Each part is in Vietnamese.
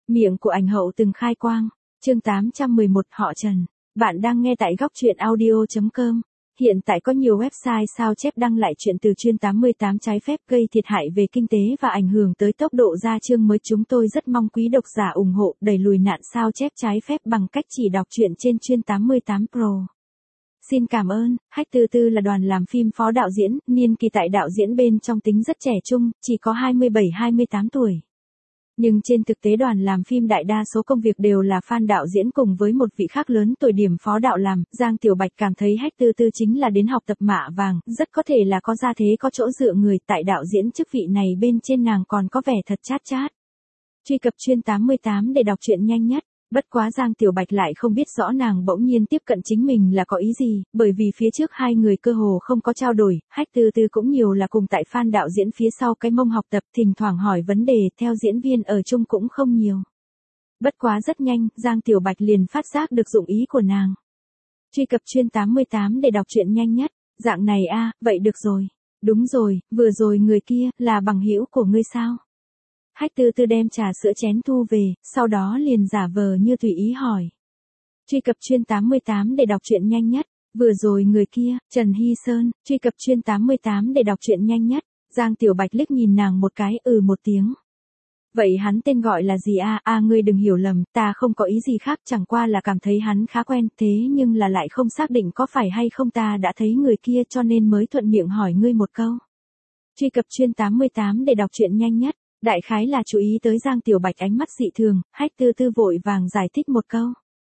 Miệng của ảnh hậu từng khai quang. Chương 811 họ Trần. Bạn đang nghe tại góc truyện audio.com. Hiện tại có nhiều website sao chép đăng lại chuyện từ chuyên 88 trái phép gây thiệt hại về kinh tế và ảnh hưởng tới tốc độ ra chương mới. Chúng tôi rất mong quý độc giả ủng hộ đẩy lùi nạn sao chép trái phép bằng cách chỉ đọc truyện trên chuyên 88 Pro. Xin cảm ơn. Hách Tư Tư là đoàn làm phim phó đạo diễn, niên kỳ tại đạo diễn bên trong tính rất trẻ trung, chỉ có 27-28 tuổi. Nhưng trên thực tế đoàn làm phim đại đa số công việc đều là fan đạo diễn cùng với một vị khác lớn tuổi điểm phó đạo làm. Giang Tiểu Bạch cảm thấy Hách Tư Tư chính là đến học tập mạ vàng, rất có thể là có gia thế có chỗ dựa người tại đạo diễn chức vị này bên trên nàng còn có vẻ thật chát chát. Truy cập chuyên 88 để đọc truyện nhanh nhất. Bất quá Giang Tiểu Bạch lại không biết rõ nàng bỗng nhiên tiếp cận chính mình là có ý gì, bởi vì phía trước hai người cơ hồ không có trao đổi, Hách Tư Tư cũng nhiều là cùng tại fan đạo diễn phía sau cái mông học tập, thỉnh thoảng hỏi vấn đề theo diễn viên ở chung cũng không nhiều. Bất quá rất nhanh, Giang Tiểu Bạch liền phát giác được dụng ý của nàng. Truy cập chuyên 88 để đọc truyện nhanh nhất. Dạng này a, vậy được rồi. Đúng rồi, vừa rồi người kia là bằng hữu của ngươi sao? Hách Tư Tư đem trà sữa chén thu về, sau đó liền giả vờ như tùy ý hỏi. Truy cập chuyên 88 để đọc truyện nhanh nhất. Vừa rồi người kia, Trần Hy Sơn. Truy cập chuyên 88 để đọc truyện nhanh nhất. Giang Tiểu Bạch liếc nhìn nàng một cái, một tiếng. Vậy hắn tên gọi là gì a? Ngươi đừng hiểu lầm, ta không có ý gì khác, chẳng qua là cảm thấy hắn khá quen, thế nhưng là lại không xác định có phải hay không ta đã thấy người kia cho nên mới thuận miệng hỏi ngươi một câu. Truy cập chuyên 88 để đọc truyện nhanh nhất. Đại khái là chú ý tới Giang Tiểu Bạch ánh mắt dị thường, Hách Tư Tư vội vàng giải thích một câu.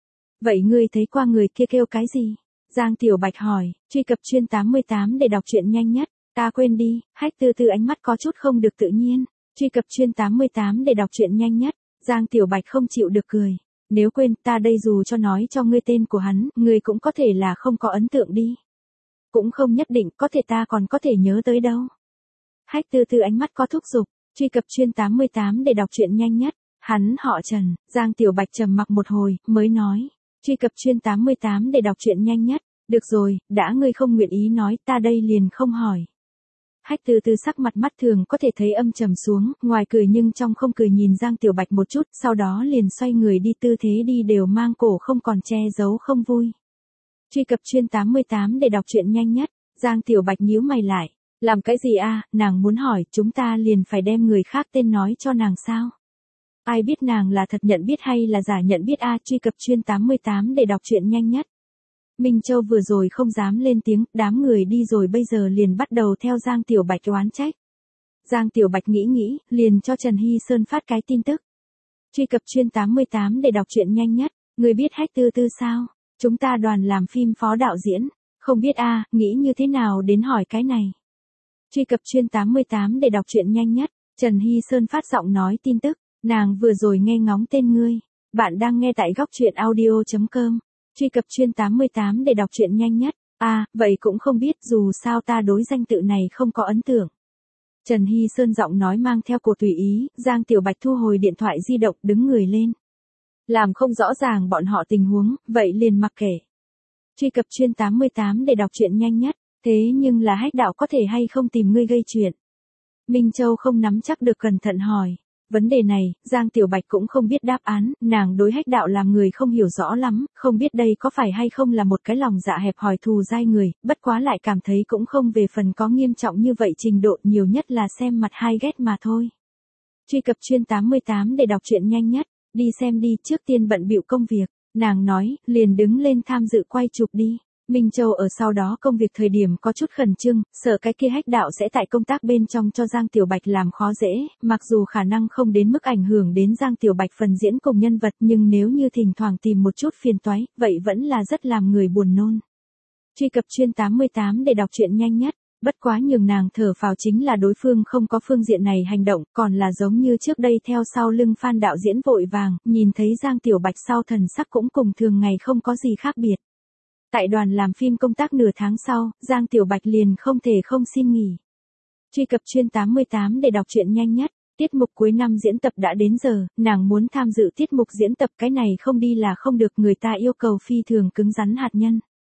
Vậy ngươi thấy qua người kia kêu cái gì? Giang Tiểu Bạch hỏi. Truy cập chuyên 88 để đọc truyện nhanh nhất. Ta quên đi. Hách Tư Tư ánh mắt có chút không được tự nhiên. Truy cập chuyên 88 để đọc truyện nhanh nhất. Giang Tiểu Bạch không chịu được cười. Nếu quên, ta đây dù cho nói cho ngươi tên của hắn, ngươi cũng có thể là không có ấn tượng đi. Cũng không nhất định, có thể ta còn có thể nhớ tới đâu. Hách Tư Tư ánh mắt có thúc giục. Truy cập chuyên 88 để đọc truyện nhanh nhất. Hắn họ Trần. Giang Tiểu Bạch trầm mặc một hồi, mới nói. Truy cập chuyên 88 để đọc truyện nhanh nhất. Được rồi, đã ngươi không nguyện ý nói, ta đây liền không hỏi. Hách Tư Tư sắc mặt mắt thường có thể thấy âm trầm xuống, ngoài cười nhưng trong không cười nhìn Giang Tiểu Bạch một chút, sau đó liền xoay người đi, tư thế đi đều mang cổ không còn che giấu không vui. Truy cập chuyên 88 để đọc truyện nhanh nhất. Giang Tiểu Bạch nhíu mày lại. Làm cái gì nàng muốn hỏi, chúng ta liền phải đem người khác tên nói cho nàng sao? Ai biết nàng là thật nhận biết hay là giả nhận biết truy cập chuyên 88 để đọc truyện nhanh nhất. Minh Châu vừa rồi không dám lên tiếng, đám người đi rồi bây giờ liền bắt đầu theo Giang Tiểu Bạch oán trách. Giang Tiểu Bạch nghĩ, liền cho Trần Hy Sơn phát cái tin tức. Truy cập chuyên 88 để đọc truyện nhanh nhất. Người biết Hách Tư Tư sao? Chúng ta đoàn làm phim phó đạo diễn. Không biết nghĩ như thế nào đến hỏi cái này. Truy cập chuyên 88 để đọc truyện nhanh nhất. Trần Hy Sơn phát giọng nói tin tức. Nàng vừa rồi nghe ngóng tên ngươi. Bạn đang nghe tại góc truyện audio.com. Truy cập chuyên 88 để đọc truyện nhanh nhất. Vậy cũng không biết, dù sao ta đối danh tự này không có ấn tượng. Trần Hy Sơn giọng nói mang theo cổ tùy ý. Giang Tiểu Bạch thu hồi điện thoại di động, đứng người lên. Làm không rõ ràng bọn họ tình huống, vậy liền mặc kệ. Truy cập chuyên 88 để đọc truyện nhanh nhất. Thế nhưng là Hách đạo có thể hay không tìm ngươi gây chuyện? Minh Châu không nắm chắc được cẩn thận hỏi. Vấn đề này, Giang Tiểu Bạch cũng không biết đáp án, nàng đối Hách đạo làm người không hiểu rõ lắm, không biết đây có phải hay không là một cái lòng dạ hẹp hòi thù dai người, bất quá lại cảm thấy cũng không về phần có nghiêm trọng như vậy, trình độ nhiều nhất là xem mặt hai ghét mà thôi. Truy cập chuyên 88 để đọc truyện nhanh nhất. Đi xem đi, trước tiên bận bịu công việc. Nàng nói, liền đứng lên tham dự quay chụp đi. Minh Châu ở sau đó công việc thời điểm có chút khẩn trương, sợ cái kia Hách đạo sẽ tại công tác bên trong cho Giang Tiểu Bạch làm khó dễ, mặc dù khả năng không đến mức ảnh hưởng đến Giang Tiểu Bạch phần diễn cùng nhân vật, nhưng nếu như thỉnh thoảng tìm một chút phiền toái, vậy vẫn là rất làm người buồn nôn. Truy cập chuyên 88 để đọc truyện nhanh nhất. Bất quá nhường nàng thở phào chính là đối phương không có phương diện này hành động, còn là giống như trước đây theo sau lưng fan đạo diễn vội vàng, nhìn thấy Giang Tiểu Bạch sau thần sắc cũng cùng thường ngày không có gì khác biệt. Tại đoàn làm phim công tác nửa tháng sau, Giang Tiểu Bạch liền không thể không xin nghỉ. Truy cập chuyên 88 để đọc truyện nhanh nhất. Tiết mục cuối năm diễn tập đã đến giờ, nàng muốn tham dự tiết mục diễn tập, cái này không đi là không được, người ta yêu cầu phi thường cứng rắn hạt nhân.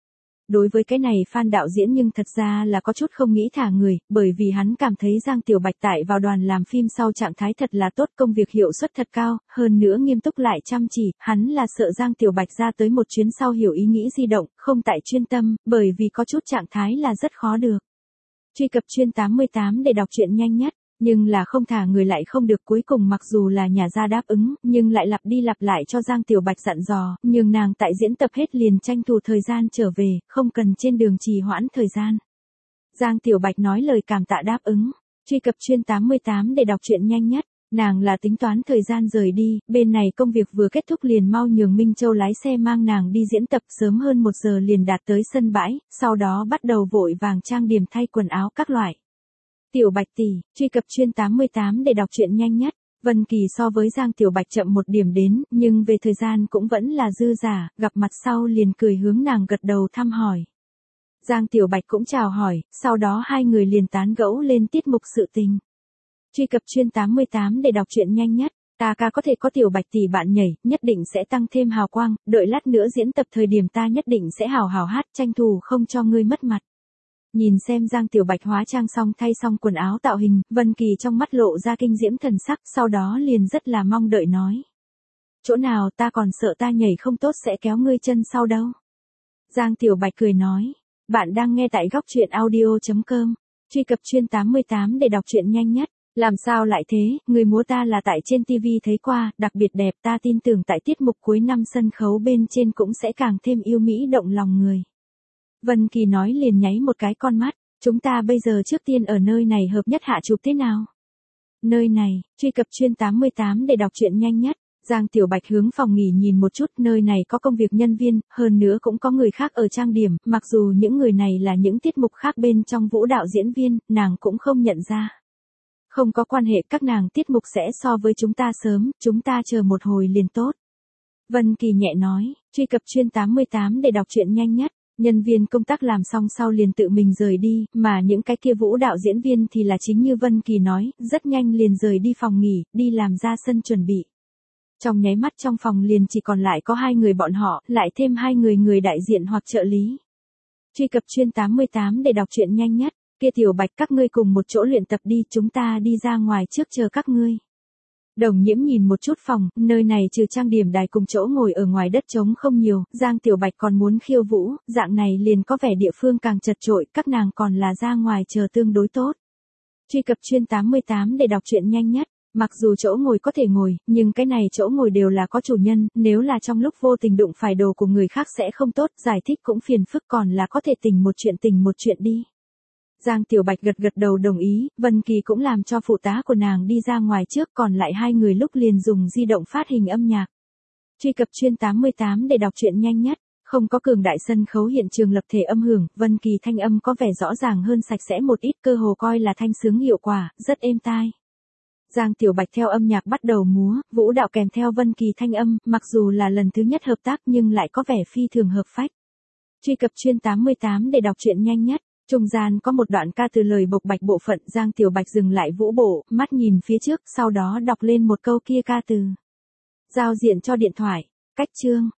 Đối với cái này fan đạo diễn nhưng thật ra là có chút không nghĩ thả người, bởi vì hắn cảm thấy Giang Tiểu Bạch tại vào đoàn làm phim sau trạng thái thật là tốt, công việc hiệu suất thật cao, hơn nữa nghiêm túc lại chăm chỉ, hắn là sợ Giang Tiểu Bạch ra tới một chuyến sau hiểu ý nghĩ di động, không tại chuyên tâm, bởi vì có chút trạng thái là rất khó được. Truy cập chuyên 88 để đọc truyện nhanh nhất. Nhưng là không thả người lại không được, cuối cùng mặc dù là nhà ra đáp ứng, nhưng lại lặp đi lặp lại cho Giang Tiểu Bạch dặn dò, nhưng nàng tại diễn tập hết liền tranh thủ thời gian trở về, không cần trên đường trì hoãn thời gian. Giang Tiểu Bạch nói lời cảm tạ đáp ứng. Truy cập chuyên 88 để đọc truyện nhanh nhất. Nàng là tính toán thời gian rời đi, bên này công việc vừa kết thúc liền mau nhường Minh Châu lái xe mang nàng đi diễn tập, sớm hơn 1 giờ liền đạt tới sân bãi, sau đó bắt đầu vội vàng trang điểm thay quần áo các loại. Tiểu Bạch tỷ, truy cập chuyên 88 để đọc truyện nhanh nhất. Vân Kỳ so với Giang Tiểu Bạch chậm 1 điểm đến, nhưng về thời gian cũng vẫn là dư giả, gặp mặt sau liền cười hướng nàng gật đầu thăm hỏi. Giang Tiểu Bạch cũng chào hỏi, sau đó hai người liền tán gẫu lên tiết mục sự tình. Truy cập chuyên 88 để đọc truyện nhanh nhất. Ta ca có thể có Tiểu Bạch tỷ bạn nhảy, nhất định sẽ tăng thêm hào quang, đợi lát nữa diễn tập thời điểm ta nhất định sẽ hào hào hát, tranh thủ không cho ngươi mất mặt. Nhìn xem Giang Tiểu Bạch hóa trang xong thay xong quần áo tạo hình, Vân Kỳ trong mắt lộ ra kinh diễm thần sắc, sau đó liền rất là mong đợi nói. Chỗ nào ta còn sợ ta nhảy không tốt sẽ kéo ngươi chân sau đâu. Giang Tiểu Bạch cười nói. Bạn đang nghe tại góc truyện audio.com. Truy cập chuyên 88 để đọc truyện nhanh nhất. Làm sao lại thế, người múa ta là tại trên TV thấy qua, đặc biệt đẹp, ta tin tưởng tại tiết mục cuối năm sân khấu bên trên cũng sẽ càng thêm yêu mỹ động lòng người. Vân Kỳ nói liền nháy một cái con mắt, chúng ta bây giờ trước tiên ở nơi này hợp nhất hạ chụp thế nào? Nơi này, truy cập chuyên 88 để đọc truyện nhanh nhất. Giang Tiểu Bạch hướng phòng nghỉ nhìn một chút, nơi này có công việc nhân viên, hơn nữa cũng có người khác ở trang điểm, mặc dù những người này là những tiết mục khác bên trong vũ đạo diễn viên, nàng cũng không nhận ra. Không có quan hệ, các nàng tiết mục sẽ so với chúng ta sớm, chúng ta chờ một hồi liền tốt. Vân Kỳ nhẹ nói, truy cập chuyên 88 để đọc truyện nhanh nhất. Nhân viên công tác làm xong sau liền tự mình rời đi, mà những cái kia vũ đạo diễn viên thì là chính như Vân Kỳ nói, rất nhanh liền rời đi phòng nghỉ, đi làm ra sân chuẩn bị. Trong nháy mắt trong phòng liền chỉ còn lại có 2 người bọn họ, lại thêm 2 người đại diện hoặc trợ lý. Truy cập chuyên 88 để đọc truyện nhanh nhất. Kia Tiểu Bạch, các ngươi cùng một chỗ luyện tập đi, chúng ta đi ra ngoài trước chờ các ngươi. Đồng Nhiễm nhìn một chút phòng, nơi này trừ trang điểm đài cùng chỗ ngồi ở ngoài đất trống không nhiều, Giang Tiểu Bạch còn muốn khiêu vũ, dạng này liền có vẻ địa phương càng chật chội, các nàng còn là ra ngoài chờ tương đối tốt. Truy cập chuyên 88 để đọc truyện nhanh nhất. Mặc dù chỗ ngồi có thể ngồi, nhưng cái này chỗ ngồi đều là có chủ nhân, nếu là trong lúc vô tình đụng phải đồ của người khác sẽ không tốt, giải thích cũng phiền phức, còn là có thể tình một chuyện đi. Giang Tiểu Bạch gật đầu đồng ý, Vân Kỳ cũng làm cho phụ tá của nàng đi ra ngoài trước, còn lại 2 người lúc liền dùng di động phát hình âm nhạc. Truy cập chuyên 88 để đọc truyện nhanh nhất. Không có cường đại sân khấu hiện trường lập thể âm hưởng, Vân Kỳ thanh âm có vẻ rõ ràng hơn, sạch sẽ một ít, cơ hồ coi là thanh sướng hiệu quả, rất êm tai. Giang Tiểu Bạch theo âm nhạc bắt đầu múa, vũ đạo kèm theo Vân Kỳ thanh âm, mặc dù là lần thứ nhất hợp tác nhưng lại có vẻ phi thường hợp phách. Truy cập chuyên 88 để đọc truyện nhanh nhất. Trung gian có một đoạn ca từ lời bộc bạch bộ phận, Giang Tiểu Bạch dừng lại vũ bộ, mắt nhìn phía trước, sau đó đọc lên một câu kia ca từ. Giao diện cho điện thoại, cách chương,